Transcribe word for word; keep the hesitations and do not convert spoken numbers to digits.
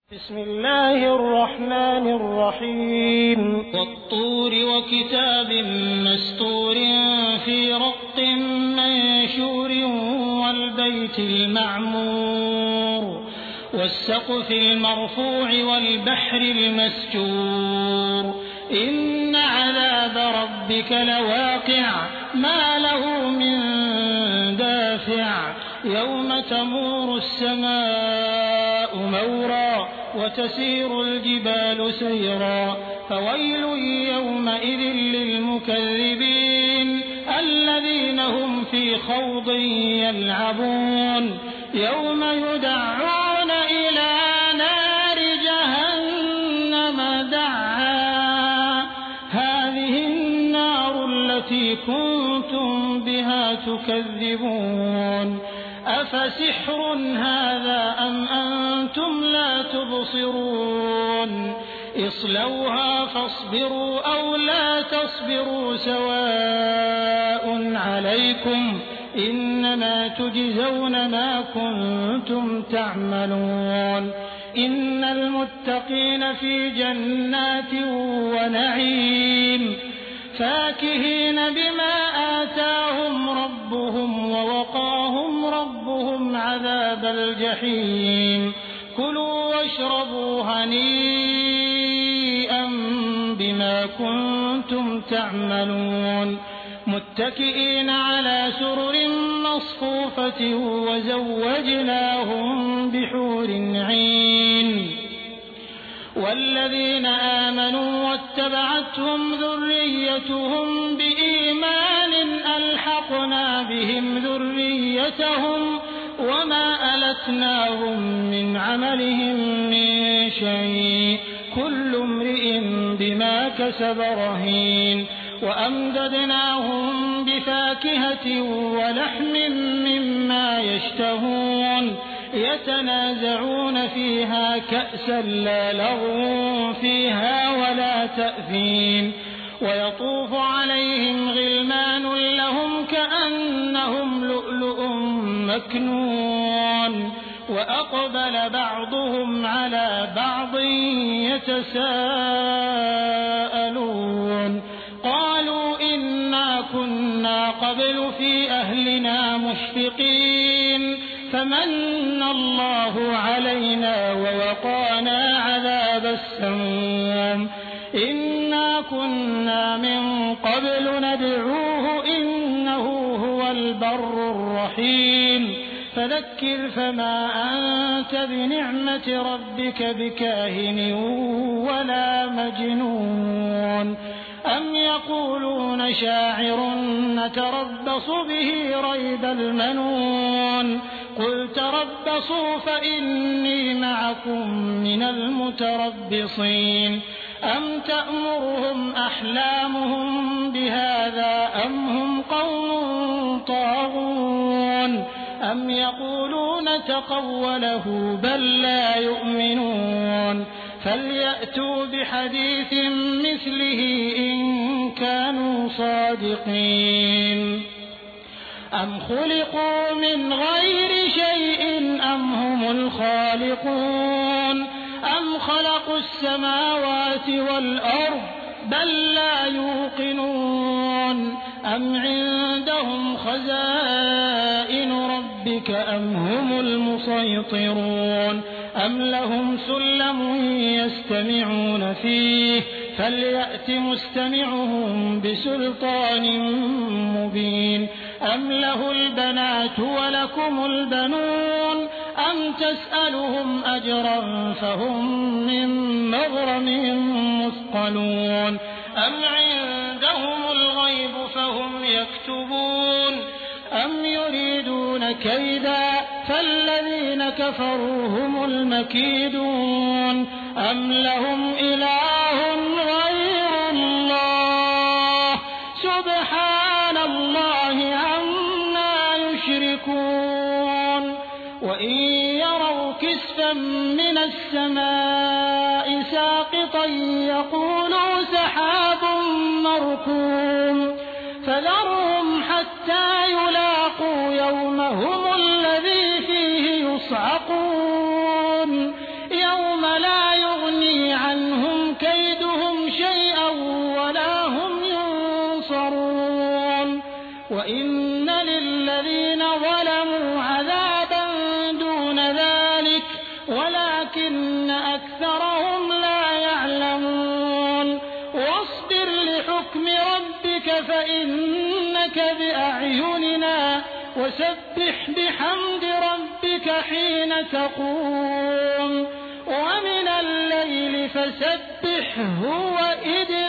بسم الله الرحمن الرحيم والطور وكتاب مسطور في رق منشور والبيت المعمور والسقف المرفوع والبحر المسجور إن عذاب ربك لواقع ما له من دافع يوم تمور السماء مورا وتسير الجبال سيرا فويل يومئذ للمكذبين الذين هم في خوض يلعبون يوم يدعون إلى نار جهنم دعا هذه النار التي كنتم بها تكذبون أفسحر هذا أم أنتم لا تبصرون اصلوها فاصبروا أو لا تصبروا سواء عليكم إنما تجزون ما كنتم تعملون إن المتقين في جنات ونعيم فاكهين بما آتاهم ربهم ووقاهم ربهم عذاب الجحيم كلوا واشربوا هنيئا بما كنتم تعملون متكئين على سرر مصفوفة وزوجناهم بحور عين والذين آمنوا واتبعتهم ذريتهم بإيمان ألحقنا بهم ذريتهم وما ألتناهم من عملهم من شيء كل امرئ بما كسب رهين وأمددناهم بفاكهة ولحم مما يشتهون يتنازعون فيها كأسا لا لغو فيها ولا تأثيم ويطوف عليهم غلمان لهم كأنهم لؤلؤ مكنون وأقبل بعضهم على بعض يتساءلون قالوا إنا كنا قبل في أهلنا مشفقين فمن الله علينا ووقانا عذاب السموم إنا كنا من قبل ندعوه إنه هو البر الرحيم فذكر فما أنت بنعمة ربك بكاهن ولا مجنون أم يقولون شاعر نتربص به ريب المنون قل تربصوا فإني معكم من المتربصين أم تأمرهم أحلامهم بهذا أم هم قوم طاغون أم يقولون تقوله بل لا يؤمنون فليأتوا بحديث مثله إن كانوا صادقين أم خلقوا من غير شيء أم هم الخالقون أم خلقوا السماوات والأرض بل لا يوقنون أم عندهم خزائن ربك أم هم المسيطرون أم لهم سلم يستمعون فيه فليأت مستمعهم بسلطان مبين أم له البنات ولكم البنون أم تسألهم أجرا فهم من مغرم مثقلون أم عندهم الغيب فهم يكتبون أم يريدون كيدا فالذين كفروا هم المكيدون أم لهم إله غير الله سبحان الله عما يشركون وإن يروا كسفا من السماء ساقطا يقولوا سحاب مركوم فذرهم حتى يلاقوا يومهم الذي فيه يصعقون يوم لا يغني عنهم كيدهم شيئا ولا هم ينصرون وإن للذين ظلموا عذابا دون ذلك ولكن أكثرهم لا يعلمون واصبر لحكم ربك فإنك بأعيننا وسبح بحمد ربك حين تقوم ومن الليل فسبحه وإدبار